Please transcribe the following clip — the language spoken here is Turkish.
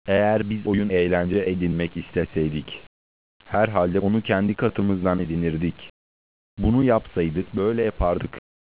Eğer biz oyun eğlence edinmek isteseydik, herhalde onu kendi katımızdan edinirdik. Bunu yapsaydık böyle yapardık.